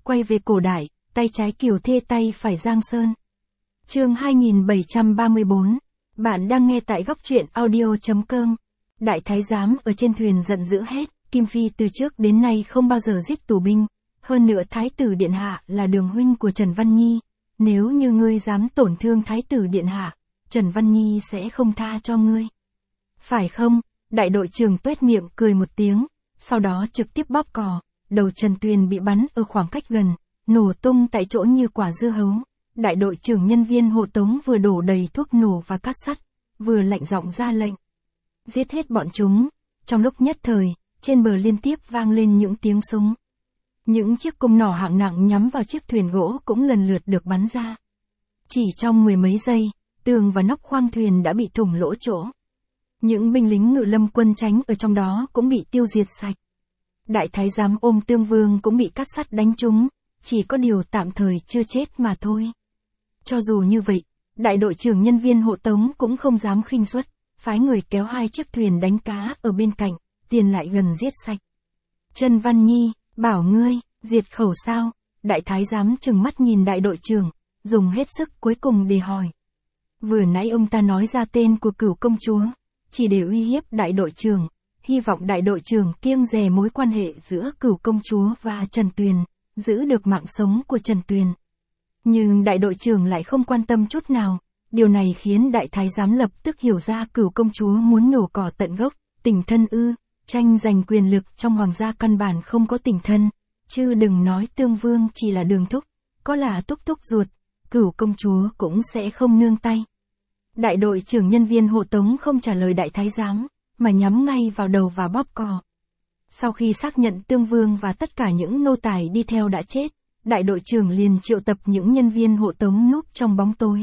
quay về cổ đại, tay trái Kiều Thê tay phải Giang Sơn. Chương 2734. Bạn đang nghe tại góc truyện audio.com. Đại thái giám ở trên thuyền giận dữ hét, Kim Phi từ trước đến nay không bao giờ giết tù binh, hơn nữa thái tử điện hạ là đường huynh của Trần Văn Nhi, nếu như ngươi dám tổn thương thái tử điện hạ, Trần Văn Nhi sẽ không tha cho ngươi. Phải không? Đại đội trưởng tuét miệng cười một tiếng, sau đó trực tiếp bóp cò, đầu Trần Tuyền bị bắn ở khoảng cách gần, nổ tung tại chỗ như quả dưa hấu. Đại đội trưởng nhân viên hộ tống vừa đổ đầy thuốc nổ và cát sắt, vừa lạnh giọng ra lệnh. Giết hết bọn chúng. Trong lúc nhất thời, trên bờ liên tiếp vang lên những tiếng súng. Những chiếc cung nỏ hạng nặng nhắm vào chiếc thuyền gỗ cũng lần lượt được bắn ra. Chỉ trong mười mấy giây, tường và nóc khoang thuyền đã bị thủng lỗ chỗ. Những binh lính ngự lâm quân tránh ở trong đó cũng bị tiêu diệt sạch. Đại thái giám ôm Tương Vương cũng bị cát sắt đánh trúng, chỉ có điều tạm thời chưa chết mà thôi. Cho dù như vậy, đại đội trưởng nhân viên hộ tống cũng không dám khinh suất, phái người kéo hai chiếc thuyền đánh cá ở bên cạnh, tiền lại gần giết sạch. Trần Văn Nhi, bảo ngươi, diệt khẩu sao? Đại thái giám trừng mắt nhìn đại đội trưởng, dùng hết sức cuối cùng để hỏi. Vừa nãy ông ta nói ra tên của Cửu công chúa, chỉ để uy hiếp đại đội trưởng, hy vọng đại đội trưởng kiêng dè mối quan hệ giữa Cửu công chúa và Trần Tuyền, giữ được mạng sống của Trần Tuyền. Nhưng đại đội trưởng lại không quan tâm chút nào, điều này khiến đại thái giám lập tức hiểu ra Cửu công chúa muốn nhổ cỏ tận gốc, tình thân ư, tranh giành quyền lực trong hoàng gia căn bản không có tình thân, chứ đừng nói Tương Vương chỉ là đường thúc, có là thúc thúc ruột, Cửu công chúa cũng sẽ không nương tay. Đại đội trưởng nhân viên hộ tống không trả lời đại thái giám, mà nhắm ngay vào đầu và bóp cò. Sau khi xác nhận Tương Vương và tất cả những nô tài đi theo đã chết, đại đội trưởng liền triệu tập những nhân viên hộ tống núp trong bóng tối.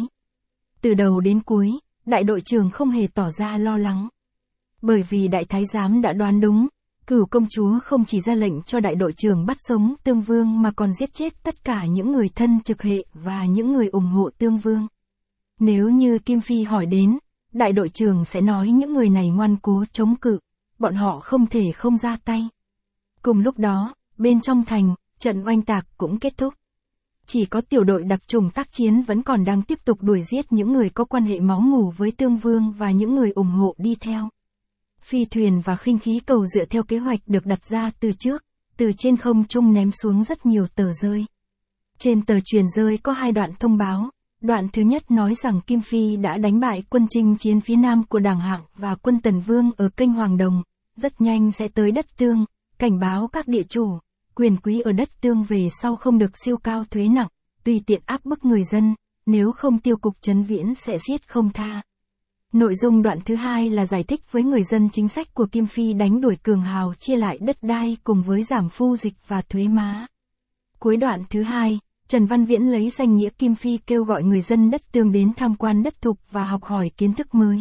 Từ đầu đến cuối, đại đội trưởng không hề tỏ ra lo lắng. Bởi vì đại thái giám đã đoán đúng, Cửu công chúa không chỉ ra lệnh cho đại đội trưởng bắt sống Tương Vương mà còn giết chết tất cả những người thân trực hệ và những người ủng hộ Tương Vương. Nếu như Kim Phi hỏi đến, đại đội trưởng sẽ nói những người này ngoan cố chống cự, bọn họ không thể không ra tay. Cùng lúc đó, bên trong thành, trận oanh tạc cũng kết thúc. Chỉ có tiểu đội đặc chủng tác chiến vẫn còn đang tiếp tục đuổi giết những người có quan hệ máu mủ với Tương Vương và những người ủng hộ đi theo. Phi thuyền và khinh khí cầu dựa theo kế hoạch được đặt ra từ trước, từ trên không trung ném xuống rất nhiều tờ rơi. Trên tờ truyền rơi có hai đoạn thông báo. Đoạn thứ nhất nói rằng Kim Phi đã đánh bại quân chinh chiến phía nam của Đảng Hạng và quân Tần Vương ở kênh Hoàng Đồng, rất nhanh sẽ tới đất Tương, cảnh báo các địa chủ, quyền quý ở đất Tương về sau không được siêu cao thuế nặng, tùy tiện áp bức người dân, nếu không Tiêu cục Trấn Viễn sẽ giết không tha. Nội dung đoạn thứ hai là giải thích với người dân chính sách của Kim Phi đánh đuổi cường hào chia lại đất đai cùng với giảm phu dịch và thuế má. Cuối đoạn thứ hai, Trần Văn Viễn lấy danh nghĩa Kim Phi kêu gọi người dân đất Tương đến tham quan đất thục và học hỏi kiến thức mới.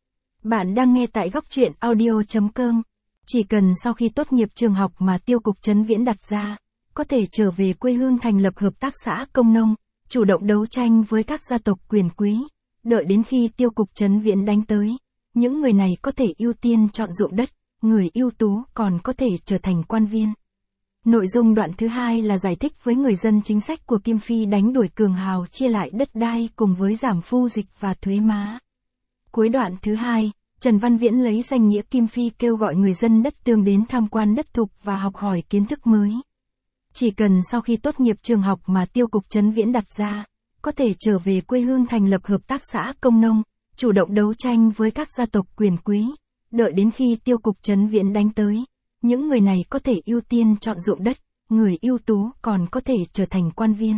Bạn đang nghe tại góc truyện audio.com. Chỉ cần sau khi tốt nghiệp trường học mà Tiêu cục Trấn Viễn đặt ra, có thể trở về quê hương thành lập hợp tác xã công nông, chủ động đấu tranh với các gia tộc quyền quý, đợi đến khi Tiêu cục Trấn Viễn đánh tới, những người này có thể ưu tiên chọn ruộng đất, người ưu tú còn có thể trở thành quan viên. Nội dung đoạn thứ hai là giải thích với người dân chính sách của Kim Phi đánh đuổi cường hào chia lại đất đai cùng với giảm phu dịch và thuế má. Cuối đoạn thứ hai, Trần Văn Viễn lấy danh nghĩa Kim Phi kêu gọi người dân đất Tương đến tham quan đất thục và học hỏi kiến thức mới. Chỉ cần sau khi tốt nghiệp trường học mà Tiêu cục Trấn Viễn đặt ra, có thể trở về quê hương thành lập hợp tác xã công nông, chủ động đấu tranh với các gia tộc quyền quý, đợi đến khi Tiêu cục Trấn Viễn đánh tới. Những người này có thể ưu tiên chọn ruộng đất, người ưu tú còn có thể trở thành quan viên.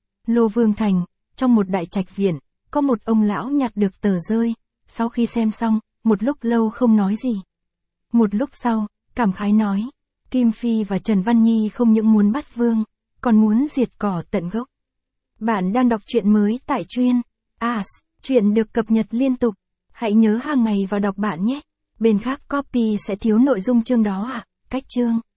Lô Vương Thành, trong một đại trạch viện, có một ông lão nhặt được tờ rơi, sau khi xem xong, một lúc lâu không nói gì. Một lúc sau, cảm khái nói, Kim Phi và Trần Văn Nhi không những muốn bắt Vương, còn muốn diệt cỏ tận gốc. Bạn đang đọc truyện mới tại Truyện As, truyện được cập nhật liên tục. Hãy nhớ hàng ngày vào đọc bạn nhé. Bên khác copy sẽ thiếu nội dung chương đó à? Cách chương